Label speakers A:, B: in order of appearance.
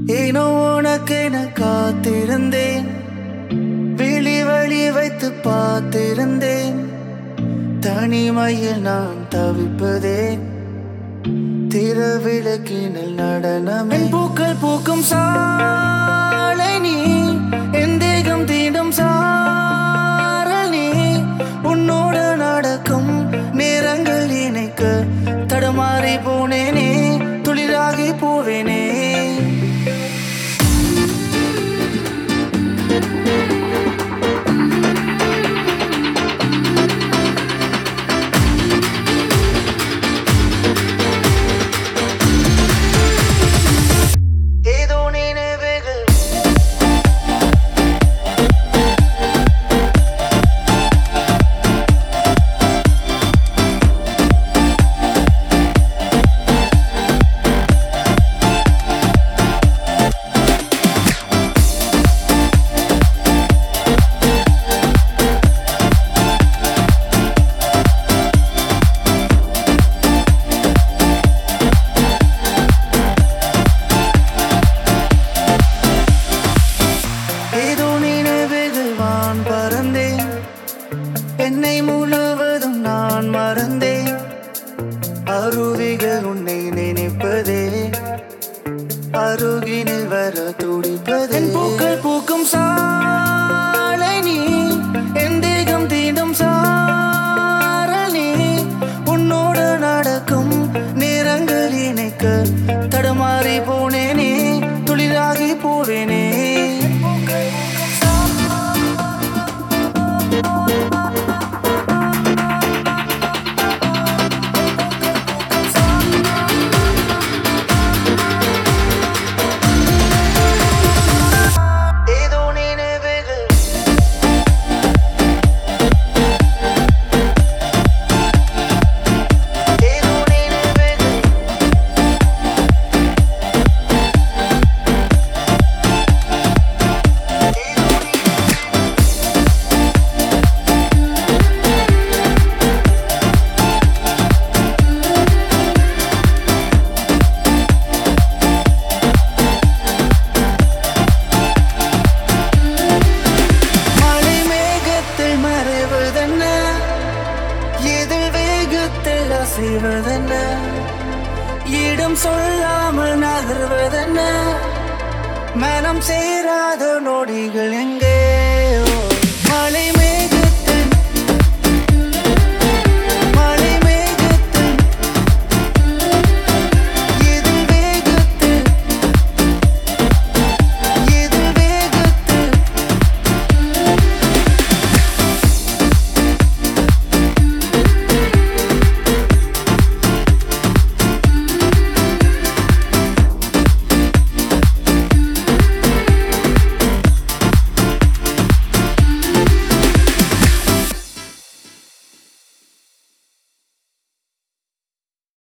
A: ஏனோ உனக்கென காத்திருந்தேன், விழி வழி வைத்து பார்த்திருந்தேன். தனிமையில் நான் தவிப்பதே திரவிளக்கினில் நடனமே. பூக்கள் பூக்கும் சாலை நீ, என் தேகம் தீண்டும் சாரல் நீ. உன்னோடு நடக்கும் நேரங்கள் இணைக்க தடுமாறி போனேனே, துளிராகி போவேனே. என்னை முழுவதும் நான் மறந்தேன், அருவிகள் உன்னை நினைப்பதே, அருகினில் வர துடிப்பதே. பூக்கள் பூக்கும் சாலை நீ, என் தேகம் தீண்டும் சாரல் நீ. உன்னோடு நடக்கும் நேரங்கள் இணைக்க தடுமாறி போனேனே, துளிராகி போவேனே. செய்வதென்ன, இடம் சொல்லாமல் நகர்வதென்ன, மனம் சேராத நொடிகள் எங்கே?